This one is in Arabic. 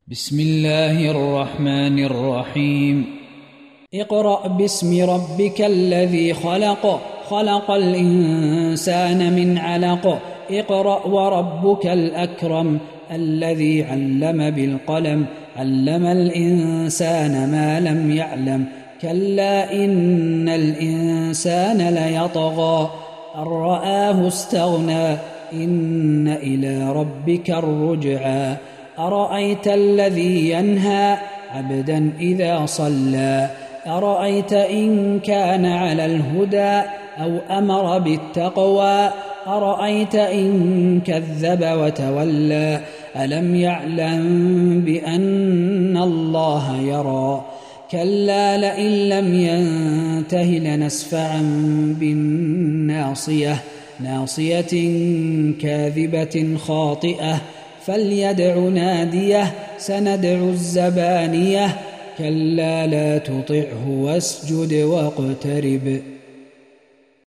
بسم الله الرحمن الرحيم. اقرأ باسم ربك الذي خلق، خلق الإنسان من علق. اقرأ وربك الأكرم الذي علم بالقلم، علم الإنسان ما لم يعلم. كلا إن الإنسان ليطغى أن رآه استغنى، إن إلى ربك الرجعى. أرأيت الذي ينهى عبدا إذا صلى، أرأيت إن كان على الهدى أو أمر بالتقوى، أرأيت إن كذب وتولى. ألم يعلم بأن الله يرى. كلا لئن لم ينته لنسفعا بالناصية، ناصية كاذبة خاطئة. فليدع ناديه، سندع الزبانية. كلا لا تطعه واسجد واقترب.